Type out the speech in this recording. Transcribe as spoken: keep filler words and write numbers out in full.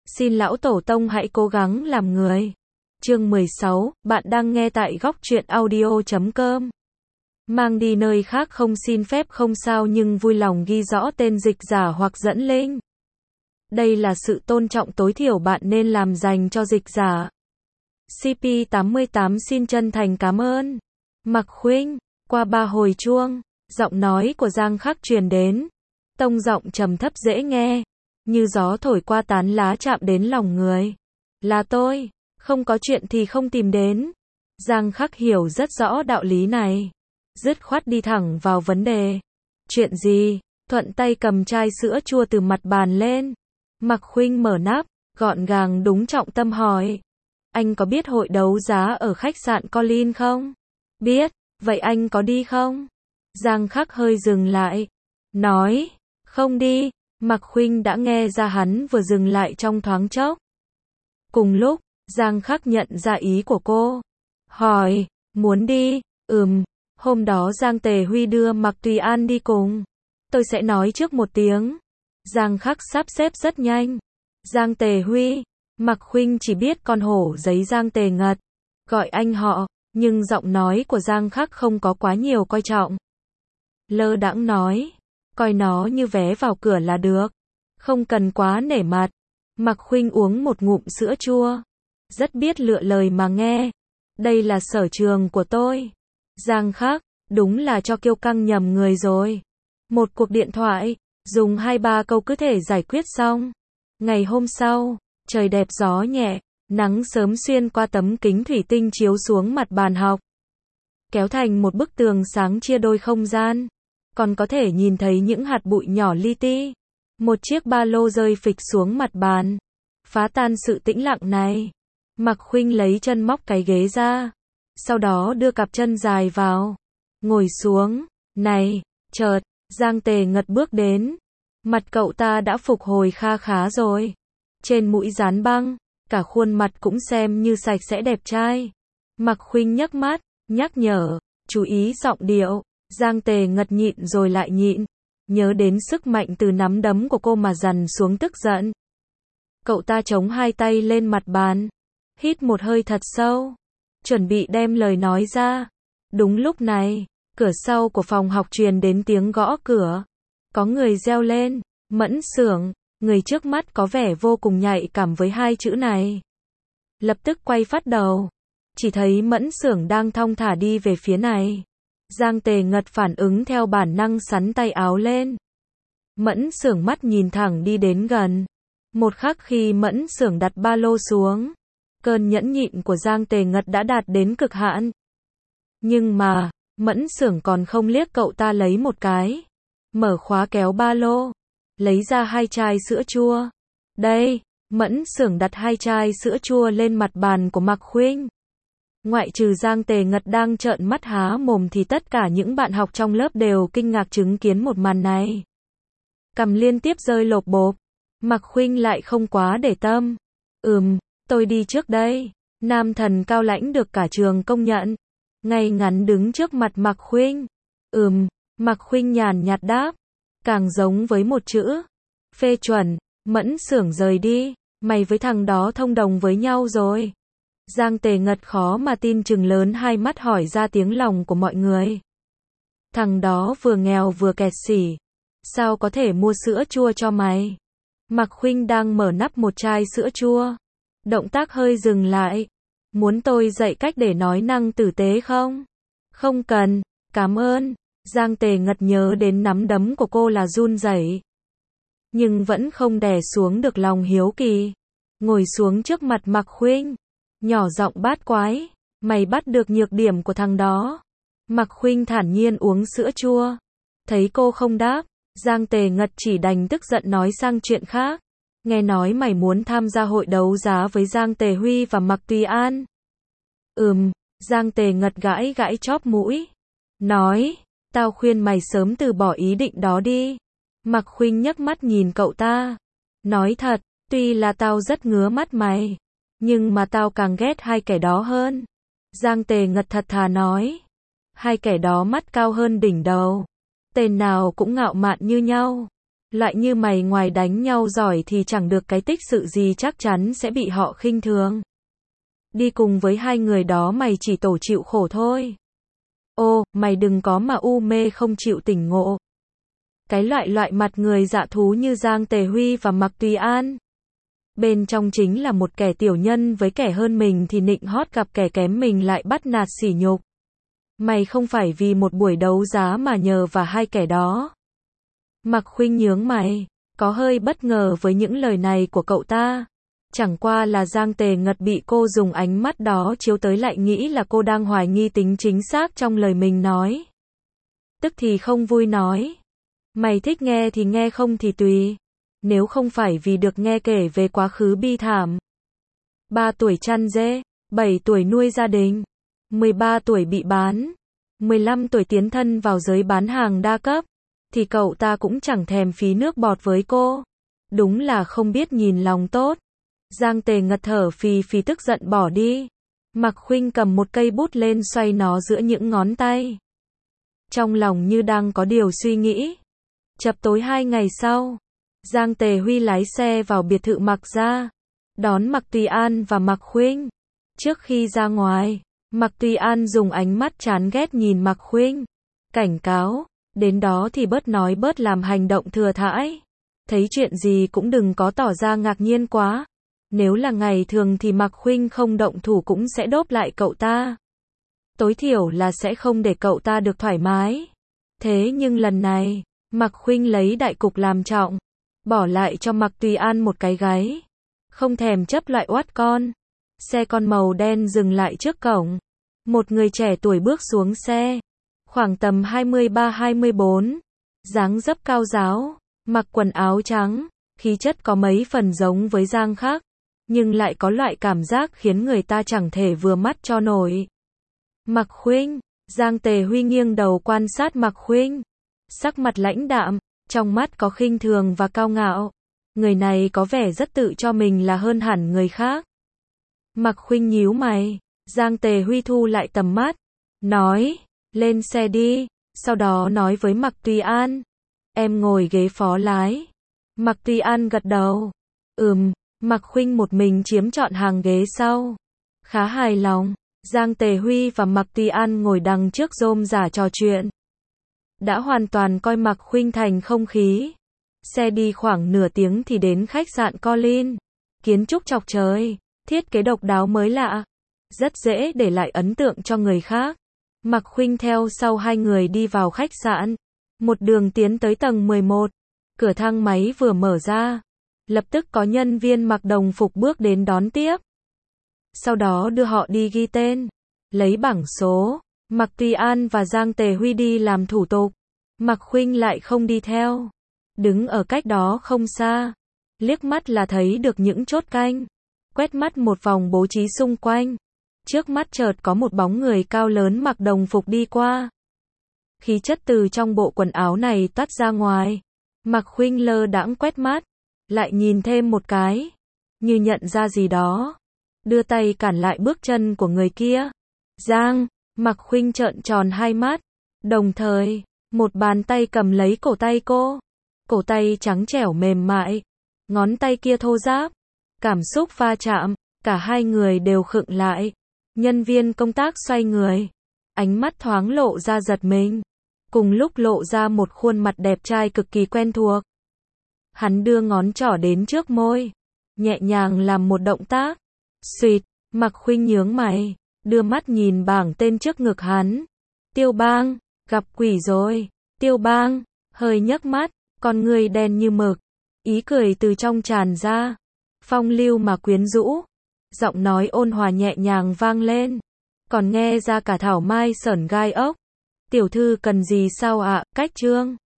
Xin lão tổ tông hãy cố gắng làm người. Chương mười sáu, bạn đang nghe tại góc truyện audio chấm com. Mang đi nơi khác không xin phép không sao nhưng vui lòng ghi rõ tên dịch giả hoặc dẫn link. Đây là sự tôn trọng tối thiểu bạn nên làm dành cho dịch giả. xê pê tám mươi tám xin chân thành cảm ơn. Mạc Khuynh, qua ba hồi chuông, giọng nói của Giang Khắc truyền đến. Tông giọng trầm thấp dễ nghe, như gió thổi qua tán lá chạm đến lòng người. Là tôi, không có chuyện thì không tìm đến. Giang Khắc hiểu rất rõ đạo lý này. Dứt khoát đi thẳng vào vấn đề. Chuyện gì? Thuận tay cầm chai sữa chua từ mặt bàn lên. Mạc Khuynh mở nắp, gọn gàng đúng trọng tâm hỏi. Anh có biết hội đấu giá ở khách sạn Colin không? Biết, vậy anh có đi không? Giang Khắc hơi dừng lại. Nói, không đi. Mạc Khuynh đã nghe ra hắn vừa dừng lại trong thoáng chốc. Cùng lúc, Giang Khắc nhận ra ý của cô. Hỏi, muốn đi? Ừm, hôm đó Giang Tề Huy đưa Mạc Tùy An đi cùng. Tôi sẽ nói trước một tiếng. Giang Khắc sắp xếp rất nhanh. Giang Tề Huy, Mạc Khuynh chỉ biết con hổ giấy Giang Tề Ngật. Gọi anh họ, nhưng giọng nói của Giang Khắc không có quá nhiều coi trọng. Lơ đãng nói, coi nó như vé vào cửa là được. Không cần quá nể mặt. Mạc Khuynh uống một ngụm sữa chua. Rất biết lựa lời mà nghe. Đây là sở trường của tôi. Giang Khắc, đúng là cho kiêu căng nhầm người rồi. Một cuộc điện thoại, dùng hai ba câu cứ thể giải quyết xong. Ngày hôm sau, trời đẹp gió nhẹ, nắng sớm xuyên qua tấm kính thủy tinh chiếu xuống mặt bàn học. Kéo thành một bức tường sáng chia đôi không gian. Còn có thể nhìn thấy những hạt bụi nhỏ li ti. Một chiếc ba lô rơi phịch xuống mặt bàn. Phá tan sự tĩnh lặng này. Mạc Khuynh lấy chân móc cái ghế ra. Sau đó đưa cặp chân dài vào. Ngồi xuống. Này, chợt, Giang Tề Ngật bước đến. Mặt cậu ta đã phục hồi kha khá rồi. Trên mũi dán băng, cả khuôn mặt cũng xem như sạch sẽ đẹp trai. Mạc Khuynh nhấc mắt, nhắc nhở, chú ý giọng điệu. Giang Tề Ngật nhịn rồi lại nhịn. Nhớ đến sức mạnh từ nắm đấm của cô mà dằn xuống tức giận. Cậu ta chống hai tay lên mặt bàn. Hít một hơi thật sâu. Chuẩn bị đem lời nói ra. Đúng lúc này, cửa sau của phòng học truyền đến tiếng gõ cửa. Có người reo lên, Mẫn Xưởng. Người trước mắt có vẻ vô cùng nhạy cảm với hai chữ này. Lập tức quay phát đầu. Chỉ thấy Mẫn Xưởng đang thong thả đi về phía này. Giang Tề Ngật phản ứng theo bản năng sắn tay áo lên. Mẫn Xưởng mắt nhìn thẳng đi đến gần. Một khắc khi Mẫn Xưởng đặt ba lô xuống, cơn nhẫn nhịn của Giang Tề Ngật đã đạt đến cực hạn. Nhưng mà, Mẫn Xưởng còn không liếc cậu ta lấy một cái. Mở khóa kéo ba lô, lấy ra hai chai sữa chua. Đây, Mẫn Xưởng đặt hai chai sữa chua lên mặt bàn của Mạc Khuynh. Ngoại trừ Giang Tề Ngật đang trợn mắt há mồm thì tất cả những bạn học trong lớp đều kinh ngạc chứng kiến một màn này. Cằm liên tiếp rơi lộp bộp. Mạc Khuynh lại không quá để tâm. Ừm, tôi đi trước đây. Nam thần cao lãnh được cả trường công nhận. Ngay ngắn đứng trước mặt Mạc Khuynh. Ừm, Mạc Khuynh nhàn nhạt đáp. Càng giống với một chữ. Phê chuẩn. Mẫn Xưởng rời đi. Mày với thằng đó thông đồng với nhau rồi. Giang Tề Ngật khó mà tin chừng lớn hai mắt hỏi ra tiếng lòng của mọi người. Thằng đó vừa nghèo vừa kẹt xỉ. Sao có thể mua sữa chua cho mày? Mạc Khuynh đang mở nắp một chai sữa chua. Động tác hơi dừng lại. Muốn tôi dạy cách để nói năng tử tế không? Không cần, cảm ơn. Giang Tề Ngật nhớ đến nắm đấm của cô là run rẩy. Nhưng vẫn không đè xuống được lòng hiếu kỳ. Ngồi xuống trước mặt Mạc Khuynh. Nhỏ giọng bát quái, mày bắt được nhược điểm của thằng đó. Mạc Khuynh thản nhiên uống sữa chua. Thấy cô không đáp, Giang Tề Ngật chỉ đành tức giận nói sang chuyện khác. Nghe nói mày muốn tham gia hội đấu giá với Giang Tề Huy và Mạc Tùy An. Ừm, Giang Tề Ngật gãi gãi chóp mũi. Nói, tao khuyên mày sớm từ bỏ ý định đó đi. Mạc Khuynh nhấc mắt nhìn cậu ta. Nói thật, tuy là tao rất ngứa mắt mày. Nhưng mà tao càng ghét hai kẻ đó hơn. Giang Tề Ngật thật thà nói. Hai kẻ đó mắt cao hơn đỉnh đầu. Tên nào cũng ngạo mạn như nhau. Loại như mày ngoài đánh nhau giỏi thì chẳng được cái tích sự gì, chắc chắn sẽ bị họ khinh thường. Đi cùng với hai người đó mày chỉ tổ chịu khổ thôi. Ô, mày đừng có mà u mê không chịu tỉnh ngộ. Cái loại loại mặt người dạ thú như Giang Tề Huy và Mạc Tùy An. Bên trong chính là một kẻ tiểu nhân, với kẻ hơn mình thì nịnh hót, gặp kẻ kém mình lại bắt nạt sỉ nhục. Mày không phải vì một buổi đấu giá mà nhờ vào hai kẻ đó. Mạc Khuynh nhướng mày, có hơi bất ngờ với những lời này của cậu ta. Chẳng qua là Giang Tề Ngật bị cô dùng ánh mắt đó chiếu tới lại nghĩ là cô đang hoài nghi tính chính xác trong lời mình nói. Tức thì không vui nói. Mày thích nghe thì nghe, không thì tùy. Nếu không phải vì được nghe kể về quá khứ bi thảm. ba tuổi chăn dê, bảy tuổi nuôi gia đình, mười ba tuổi bị bán, mười lăm tuổi tiến thân vào giới bán hàng đa cấp, thì cậu ta cũng chẳng thèm phí nước bọt với cô. Đúng là không biết nhìn lòng tốt. Giang Tề Ngật thở phì phì tức giận bỏ đi. Mạc Khuynh cầm một cây bút lên xoay nó giữa những ngón tay. Trong lòng như đang có điều suy nghĩ. Chập tối hai ngày sau, Giang Tề Huy lái xe vào biệt thự Mạc gia, đón Mạc Tùy An và Mạc Khuynh. Trước khi ra ngoài, Mạc Tùy An dùng ánh mắt chán ghét nhìn Mạc Khuynh, cảnh cáo, đến đó thì bớt nói bớt làm hành động thừa thãi. Thấy chuyện gì cũng đừng có tỏ ra ngạc nhiên quá. Nếu là ngày thường thì Mạc Khuynh không động thủ cũng sẽ đốp lại cậu ta. Tối thiểu là sẽ không để cậu ta được thoải mái. Thế nhưng lần này, Mạc Khuynh lấy đại cục làm trọng, bỏ lại cho Mạc Tùy An một cái gáy. Không thèm chấp loại oát con. Xe con màu đen dừng lại trước cổng. Một người trẻ tuổi bước xuống xe. Khoảng tầm hai mươi ba hai mươi bốn. Dáng dấp cao ráo, mặc quần áo trắng, khí chất có mấy phần giống với Giang Khắc, nhưng lại có loại cảm giác khiến người ta chẳng thể vừa mắt cho nổi. Mạc Khuynh, Giang Tề Huy nghiêng đầu quan sát Mạc Khuynh. Sắc mặt lãnh đạm, trong mắt có khinh thường và cao ngạo. Người này có vẻ rất tự cho mình là hơn hẳn người khác. Mạc Khuynh nhíu mày, Giang Tề Huy thu lại tầm mắt, nói, lên xe đi, sau đó nói với Mạc Tùy An, em ngồi ghế phó lái. Mạc Tùy An gật đầu, ừm, Mạc Khuynh một mình chiếm trọn hàng ghế sau. Khá hài lòng, Giang Tề Huy và Mạc Tùy An ngồi đằng trước rôm rả trò chuyện. Đã hoàn toàn coi Mạc Khuynh thành không khí. Xe đi khoảng nửa tiếng thì đến khách sạn Colin. Kiến trúc chọc trời, thiết kế độc đáo mới lạ, rất dễ để lại ấn tượng cho người khác. Mạc Khuynh theo sau hai người đi vào khách sạn, một đường tiến tới tầng mười một. Cửa thang máy vừa mở ra, lập tức có nhân viên mặc đồng phục bước đến đón tiếp. Sau đó đưa họ đi ghi tên, lấy bảng số. Mạc Tùy An và Giang Tề Huy đi làm thủ tục. Mạc Khuynh lại không đi theo, đứng ở cách đó không xa, liếc mắt là thấy được những chốt canh. Quét mắt một vòng bố trí xung quanh, trước mắt chợt có một bóng người cao lớn mặc đồng phục đi qua. Khí chất từ trong bộ quần áo này toát ra ngoài. Mạc Khuynh lơ đãng quét mắt, lại nhìn thêm một cái, như nhận ra gì đó, đưa tay cản lại bước chân của người kia. Giang, Mạc Khuynh trợn tròn hai mắt, đồng thời, một bàn tay cầm lấy cổ tay cô. Cổ tay trắng trẻo mềm mại, ngón tay kia thô ráp. Cảm xúc va chạm, cả hai người đều khựng lại. Nhân viên công tác xoay người, ánh mắt thoáng lộ ra giật mình, cùng lúc lộ ra một khuôn mặt đẹp trai cực kỳ quen thuộc. Hắn đưa ngón trỏ đến trước môi, nhẹ nhàng làm một động tác. Xuyệt, Mạc Khuynh nhướng mày, đưa mắt nhìn bảng tên trước ngực hắn. Tiêu Bang, gặp quỷ rồi. Tiêu Bang, hơi nhấc mắt, con người đen như mực. Ý cười từ trong tràn ra. Phong lưu mà quyến rũ. Giọng nói ôn hòa nhẹ nhàng vang lên. Còn nghe ra cả thảo mai sởn gai ốc. Tiểu thư cần gì sao ạ, cách trương?